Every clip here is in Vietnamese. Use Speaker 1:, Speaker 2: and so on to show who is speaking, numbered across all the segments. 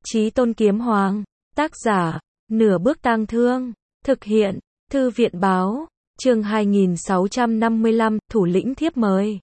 Speaker 1: Chí Tôn Kiếm Hoàng. Tác giả, Nửa Bước Tang Thương. Thực hiện, Thư viện Báo. Chương 2655, thủ lĩnh thiếp mời.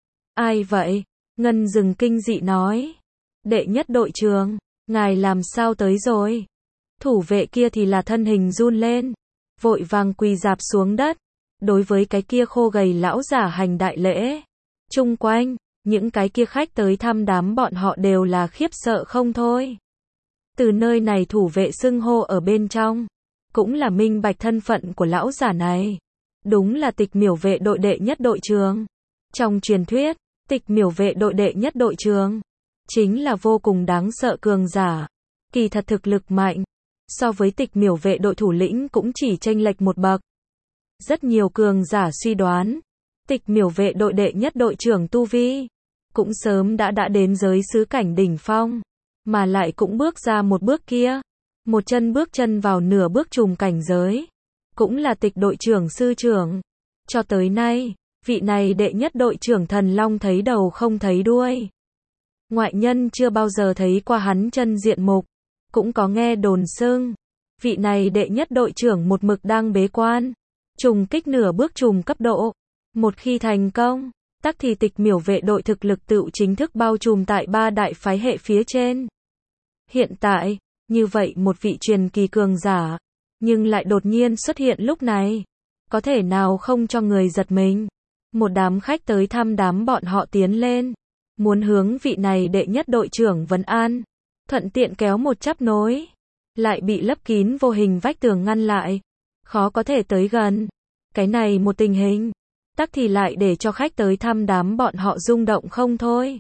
Speaker 1: Ai vậy? Ngân Dừng kinh dị nói. Đệ nhất đội trưởng, ngài làm sao tới rồi? Thủ vệ kia thì là thân hình run lên, vội vàng quỳ rạp xuống đất, đối với cái kia khô gầy lão giả hành đại lễ. Chung quanh, những cái kia khách tới thăm đám bọn họ đều là khiếp sợ không thôi. Từ nơi này thủ vệ xưng hô ở bên trong, cũng là minh bạch thân phận của lão giả này. Đúng là Tịch Miểu vệ đội đệ nhất đội trưởng. Trong truyền thuyết, Tịch Miểu vệ đội đệ nhất đội trưởng chính là vô cùng đáng sợ cường giả. Kỳ thật thực lực mạnh, so với Tịch Miểu vệ đội thủ lĩnh cũng chỉ chênh lệch một bậc. Rất nhiều cường giả suy đoán, Tịch Miểu vệ đội đệ nhất đội trưởng tu vi cũng sớm đã đến giới xứ cảnh đỉnh phong, mà lại cũng bước ra một bước kia, một chân bước chân vào nửa bước trùm cảnh giới, cũng là Tịch đội trưởng sư trưởng. Cho tới nay, vị này đệ nhất đội trưởng Thần Long thấy đầu không thấy đuôi. Ngoại nhân chưa bao giờ thấy qua hắn chân diện mục, cũng có nghe đồn xưng, vị này đệ nhất đội trưởng một mực đang bế quan, trùng kích nửa bước trùm cấp độ. Một khi thành công, tắc thì Tịch Miểu vệ đội thực lực tựu chính thức bao trùm tại ba đại phái hệ phía trên. Hiện tại, như vậy một vị truyền kỳ cường giả, nhưng lại đột nhiên xuất hiện lúc này, có thể nào không cho người giật mình. Một đám khách tới thăm đám bọn họ tiến lên, muốn hướng vị này đệ nhất đội trưởng vấn an, thuận tiện kéo một chắp nối, lại bị lấp kín vô hình vách tường ngăn lại, khó có thể tới gần. Cái này một tình hình, tắc thì lại để cho khách tới thăm đám bọn họ rung động không thôi.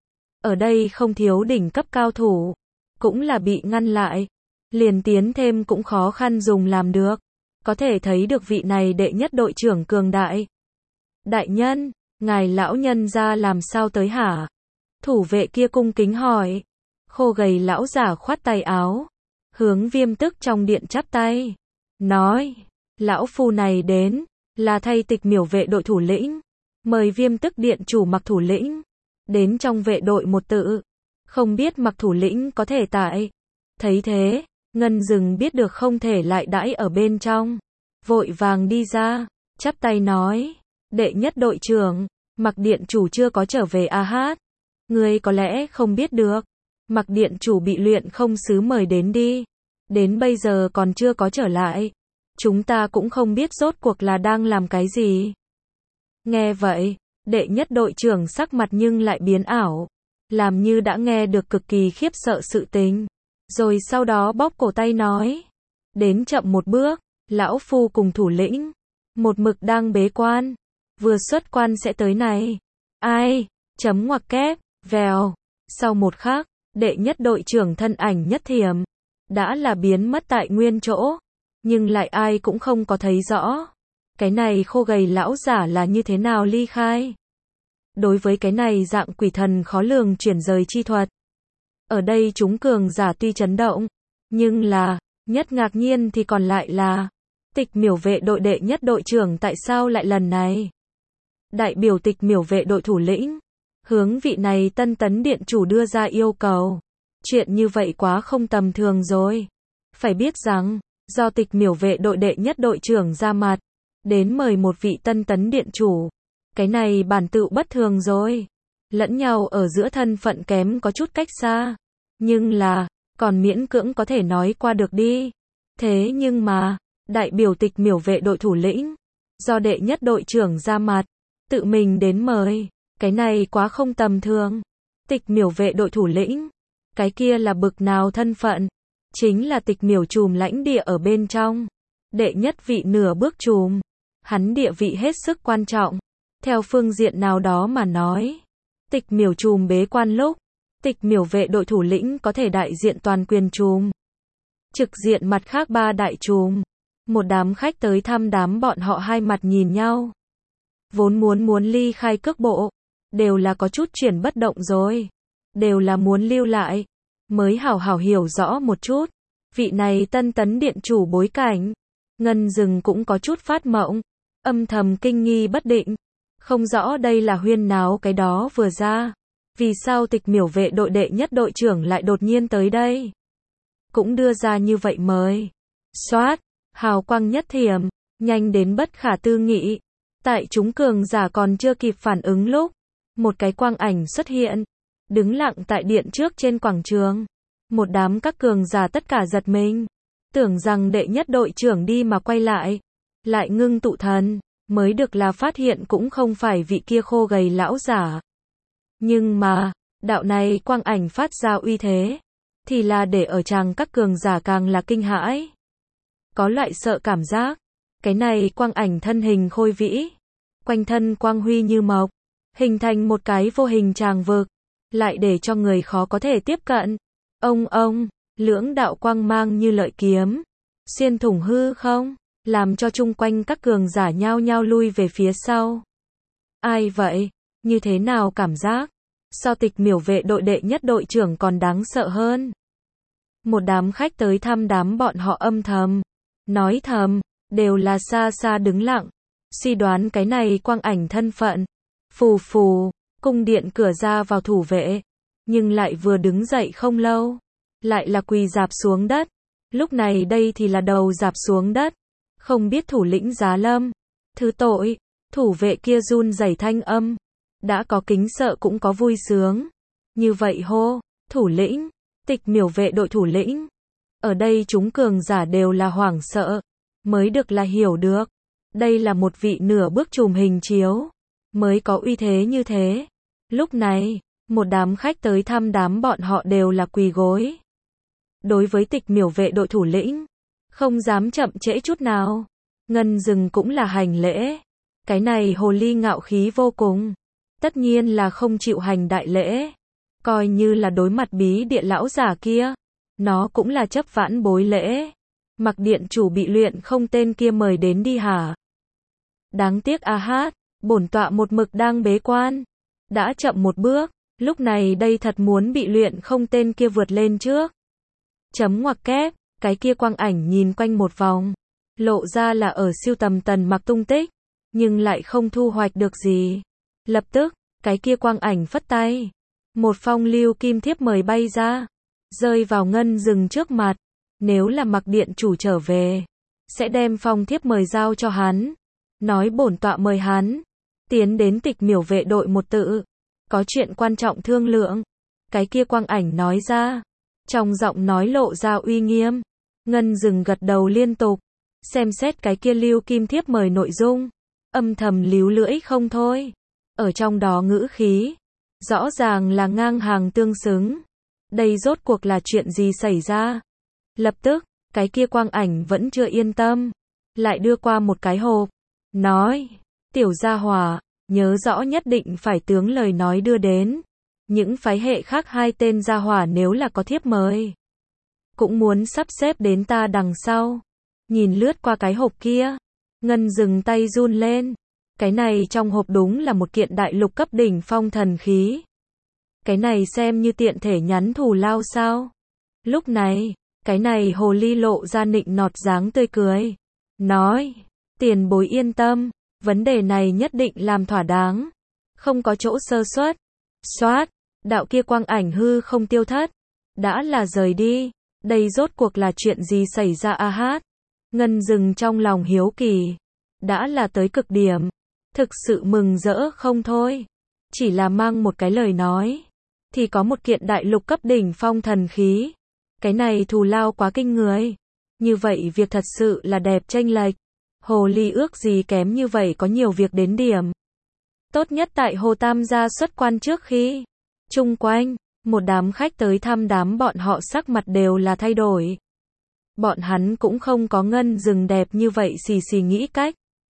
Speaker 1: Ở đây không thiếu đỉnh cấp cao thủ, cũng là bị ngăn lại, liền tiến thêm cũng khó khăn dùng làm được. Có thể thấy được vị này đệ nhất đội trưởng cường đại. Đại nhân, ngài lão nhân ra làm sao tới hả? Thủ vệ kia cung kính hỏi. Khô gầy lão giả khoát tay áo, hướng Viêm Tức trong điện chắp tay, nói, lão phu này đến, là thay Tịch Miểu vệ đội thủ lĩnh, mời Viêm Tức điện chủ Mặc thủ lĩnh, đến trong vệ đội một tự, không biết Mặc thủ lĩnh có thể tại. Thấy thế, Ngân Dừng biết được không thể lại đãi ở bên trong, vội vàng đi ra, chắp tay nói, đệ nhất đội trưởng, Mặc điện chủ chưa có trở về a hát. Ngươi có lẽ không biết được, Mặc điện chủ bị luyện không sứ mời đến đi, đến bây giờ còn chưa có trở lại. Chúng ta cũng không biết rốt cuộc là đang làm cái gì. Nghe vậy, đệ nhất đội trưởng sắc mặt nhưng lại biến ảo, làm như đã nghe được cực kỳ khiếp sợ sự tình, rồi sau đó bóp cổ tay nói, đến chậm một bước, lão phu cùng thủ lĩnh một mực đang bế quan, vừa xuất quan sẽ tới này. Ai? Chấm ngoặc kép, vèo. Sau một khắc, đệ nhất đội trưởng thân ảnh nhất thiểm, đã là biến mất tại nguyên chỗ, nhưng lại ai cũng không có thấy rõ. Cái này khô gầy lão giả là như thế nào ly khai? Đối với cái này dạng quỷ thần khó lường chuyển rời chi thuật, ở đây chúng cường giả tuy chấn động, nhưng là, nhất ngạc nhiên thì còn lại là, Tịch Miểu vệ đội đệ nhất đội trưởng tại sao lại lần này? Đại biểu Tịch Miểu vệ đội thủ lĩnh, hướng vị này Tân Tấn điện chủ đưa ra yêu cầu. Chuyện như vậy quá không tầm thường rồi. Phải biết rằng, do Tịch Miểu vệ đội đệ nhất đội trưởng ra mặt, đến mời một vị Tân Tấn điện chủ. Cái này bản tự bất thường rồi. Lẫn nhau ở giữa thân phận kém có chút cách xa. Nhưng là, còn miễn cưỡng có thể nói qua được đi. Thế nhưng mà, đại biểu Tịch Miểu vệ đội thủ lĩnh, do đệ nhất đội trưởng ra mặt, tự mình đến mời. Cái này quá không tầm thường. Tịch Miểu vệ đội thủ lĩnh, cái kia là bực nào thân phận? Chính là Tịch Miểu trùm lãnh địa ở bên trong. Đệ nhất vị nửa bước trùm. Hắn địa vị hết sức quan trọng. Theo phương diện nào đó mà nói, Tịch Miểu trùm bế quan lúc, Tịch Miểu vệ đội thủ lĩnh có thể đại diện toàn quyền trùm, trực diện mặt khác ba đại trùm. Một đám khách tới thăm đám bọn họ hai mặt nhìn nhau, vốn muốn ly khai cước bộ, đều là có chút chuyển bất động rồi, đều là muốn lưu lại, mới hảo hảo hiểu rõ một chút, vị này Tân Tấn điện chủ bối cảnh. Ngân Dừng cũng có chút phát mộng, âm thầm kinh nghi bất định, không rõ đây là huyên náo cái đó vừa ra, vì sao Tịch Miểu vệ đội đệ nhất đội trưởng lại đột nhiên tới đây, cũng đưa ra như vậy mời. Xoát, hào quang nhất thiểm, nhanh đến bất khả tư nghị. Tại chúng cường giả còn chưa kịp phản ứng lúc, một cái quang ảnh xuất hiện, đứng lặng tại điện trước trên quảng trường. Một đám các cường giả tất cả giật mình, tưởng rằng đệ nhất đội trưởng đi mà quay lại ngưng tụ thần, mới được là phát hiện cũng không phải vị kia khô gầy lão giả. Nhưng mà, đạo này quang ảnh phát ra uy thế, thì là để ở chàng các cường giả càng là kinh hãi. Có loại sợ cảm giác, cái này quang ảnh thân hình khôi vĩ, quanh thân quang huy như mộc, hình thành một cái vô hình tràng vực, lại để cho người khó có thể tiếp cận. Ông, lưỡng đạo quang mang như lợi kiếm, xuyên thủng hư không, làm cho chung quanh các cường giả nhao nhao lui về phía sau. Ai vậy? Như thế nào cảm giác? So Tịch Miểu vệ đội đệ nhất đội trưởng còn đáng sợ hơn. Một đám khách tới thăm đám bọn họ âm thầm, nói thầm, đều là xa xa đứng lặng, suy đoán cái này quang ảnh thân phận. Phù phù, cung điện cửa ra vào thủ vệ, nhưng lại vừa đứng dậy không lâu, lại là quỳ rạp xuống đất. Lúc này đây thì là đầu rạp xuống đất, không biết thủ lĩnh Giá Lâm, thứ tội. Thủ vệ kia run rẩy thanh âm, đã có kính sợ cũng có vui sướng. Như vậy hô, thủ lĩnh, Tịch Miểu vệ đội thủ lĩnh. Ở đây chúng cường giả đều là hoảng sợ, mới được là hiểu được. Đây là một vị nửa bước trùm hình chiếu, mới có uy thế như thế. Lúc này, một đám khách tới thăm đám bọn họ đều là quỳ gối. Đối với Tịch Miểu vệ đội thủ lĩnh, không dám chậm trễ chút nào. Ngân Dừng cũng là hành lễ. Cái này hồ ly ngạo khí vô cùng, tất nhiên là không chịu hành đại lễ. Coi như là đối mặt bí địa lão giả kia, nó cũng là chấp vãn bối lễ. Mặc điện chủ bị luyện không tên kia mời đến đi hả? Đáng tiếc a hát, bổn tọa một mực đang bế quan, đã chậm một bước, lúc này đây thật muốn bị luyện không tên kia vượt lên trước. Chấm ngoặc kép, cái kia quang ảnh nhìn quanh một vòng, lộ ra là ở siêu tầm Tần Mặc tung tích, nhưng lại không thu hoạch được gì. Lập tức, cái kia quang ảnh phất tay, một phong lưu kim thiếp mời bay ra, rơi vào Ngân Dừng trước mặt. Nếu là Mặc điện chủ trở về, sẽ đem phong thiếp mời giao cho hắn, nói bổn tọa mời hắn tiến đến Tịch Miểu vệ đội một tự, có chuyện quan trọng thương lượng. Cái kia quang ảnh nói ra, trong giọng nói lộ ra uy nghiêm. Ngân Dừng gật đầu liên tục, xem xét cái kia lưu kim thiếp mời nội dung, âm thầm líu lưỡi không thôi. Ở trong đó ngữ khí, rõ ràng là ngang hàng tương xứng. Đây rốt cuộc là chuyện gì xảy ra? Lập tức, cái kia quang ảnh vẫn chưa yên tâm, lại đưa qua một cái hộp, nói, tiểu gia hỏa, nhớ rõ nhất định phải tướng lời nói đưa đến. Những phái hệ khác hai tên gia hỏa nếu là có thiếp mời, cũng muốn sắp xếp đến ta đằng sau. Nhìn lướt qua cái hộp kia, Ngân Dừng tay run lên. Cái này trong hộp đúng là một kiện đại lục cấp đỉnh phong thần khí. Cái này xem như tiện thể nhắn thù lao sao? Lúc này, cái này hồ ly lộ ra nịnh nọt dáng tươi cười, nói, tiền bối yên tâm, vấn đề này nhất định làm thỏa đáng, không có chỗ sơ suất. Xoát, đạo kia quang ảnh hư không tiêu thất, đã là rời đi. Đây rốt cuộc là chuyện gì xảy ra a hát? Ngân Dừng trong lòng hiếu kỳ, đã là tới cực điểm, thực sự mừng rỡ không thôi. Chỉ là mang một cái lời nói, thì có một kiện đại lục cấp đỉnh phong thần khí. Cái này thù lao quá kinh người. Như vậy việc thật sự là đẹp chênh lệch. Hồ ly ước gì kém như vậy có nhiều việc đến điểm. Tốt nhất tại Hồ Tam gia xuất quan trước khi. Chung quanh, một đám khách tới thăm đám bọn họ sắc mặt đều là thay đổi. Bọn hắn cũng không có Ngân Dừng đẹp như vậy xì xì nghĩ cách,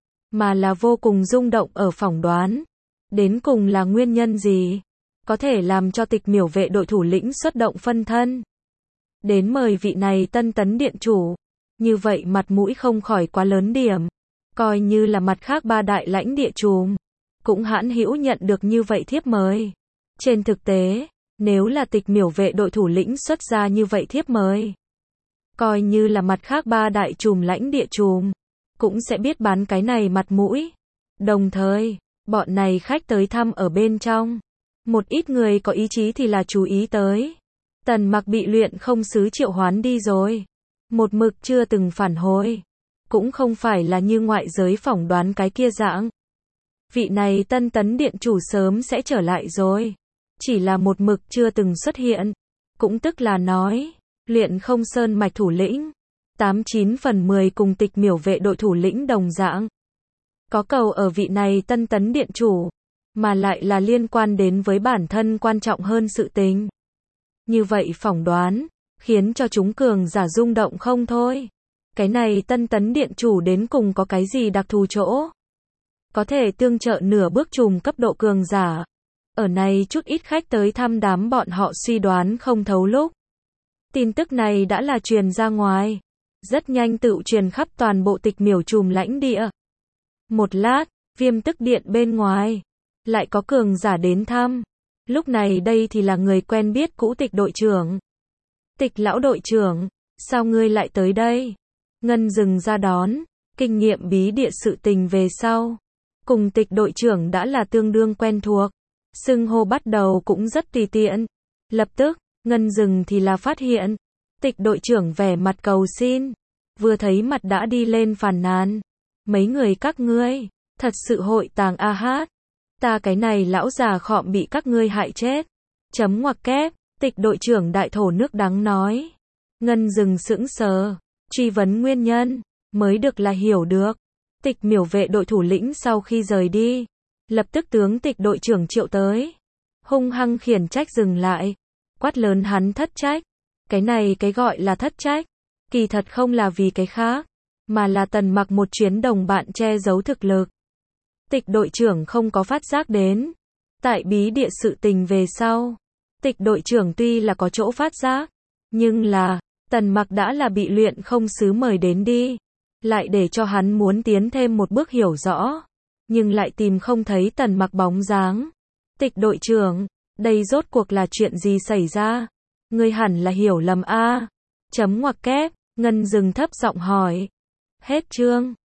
Speaker 1: mà là vô cùng rung động ở phỏng đoán. Đến cùng là nguyên nhân gì? Có thể làm cho Tịch Miểu vệ đội thủ lĩnh xuất động phân thân. Đến mời vị này tân tấn điện chủ. Như vậy mặt mũi không khỏi quá lớn điểm. Coi như là mặt khác ba đại lãnh địa trùm, cũng hãn hữu nhận được như vậy thiếp mời. Trên thực tế, nếu là Tịch Miểu vệ đội thủ lĩnh xuất ra như vậy thiếp mời, coi như là mặt khác ba đại trùm lãnh địa trùm, cũng sẽ biết bán cái này mặt mũi. Đồng thời, bọn này khách tới thăm ở bên trong, một ít người có ý chí thì là chú ý tới. Tần Mặc bị luyện không sứ triệu hoán đi rồi. Một mực chưa từng phản hồi. Cũng không phải là như ngoại giới phỏng đoán cái kia dạng. Vị này Tân Tấn Điện chủ sớm sẽ trở lại rồi. Chỉ là một mực chưa từng xuất hiện. Cũng tức là nói, luyện không sơn mạch thủ lĩnh. 89 phần 10 cùng Tịch Miểu vệ đội thủ lĩnh đồng dạng. Có cầu ở vị này Tân Tấn Điện chủ. Mà lại là liên quan đến với bản thân quan trọng hơn sự tình. Như vậy phỏng đoán, khiến cho chúng cường giả rung động không thôi. Cái này Tân Tấn Điện chủ đến cùng có cái gì đặc thù chỗ? Có thể tương trợ nửa bước trùm cấp độ cường giả. Ở này chút ít khách tới thăm đám bọn họ suy đoán không thấu lúc. Tin tức này đã là truyền ra ngoài. Rất nhanh tự truyền khắp toàn bộ Tịch Miểu trùm lãnh địa. Một lát, Viêm Tức Điện bên ngoài. Lại có cường giả đến thăm. Lúc này đây thì là người quen biết cũ Tịch đội trưởng. Tịch lão đội trưởng, sao ngươi lại tới đây? Ngân dừng ra đón, kinh nghiệm bí địa sự tình về sau. Cùng Tịch đội trưởng đã là tương đương quen thuộc. Xưng hô bắt đầu cũng rất tùy tiện. Lập tức, Ngân dừng thì là phát hiện. Tịch đội trưởng vẻ mặt cầu xin. Vừa thấy mặt đã đi lên phàn nàn. Mấy người các ngươi, thật sự hội tàng a hát. Ta cái này lão già khọm bị các ngươi hại chết. Chấm ngoặc kép, Tịch đội trưởng đại thổ nước đắng nói. Ngân dừng sững sờ, truy vấn nguyên nhân, mới được là hiểu được. Tịch Miểu vệ đội thủ lĩnh sau khi rời đi, lập tức tướng Tịch đội trưởng triệu tới. Hung hăng khiển trách dừng lại, quát lớn hắn thất trách. Cái này cái gọi là thất trách, kỳ thật không là vì cái khác, mà là Tần Mặc một chuyến đồng bạn che giấu thực lực. Tịch đội trưởng không có phát giác đến. Tại bí địa sự tình về sau, Tịch đội trưởng tuy là có chỗ phát giác, nhưng là, Tần Mặc đã là bị luyện không sứ mời đến đi. Lại để cho hắn muốn tiến thêm một bước hiểu rõ. Nhưng lại tìm không thấy Tần Mặc bóng dáng. Tịch đội trưởng, đây rốt cuộc là chuyện gì xảy ra? Ngươi hẳn là hiểu lầm a. Chấm ngoặc kép, Ngân dừng thấp giọng hỏi. Hết chương.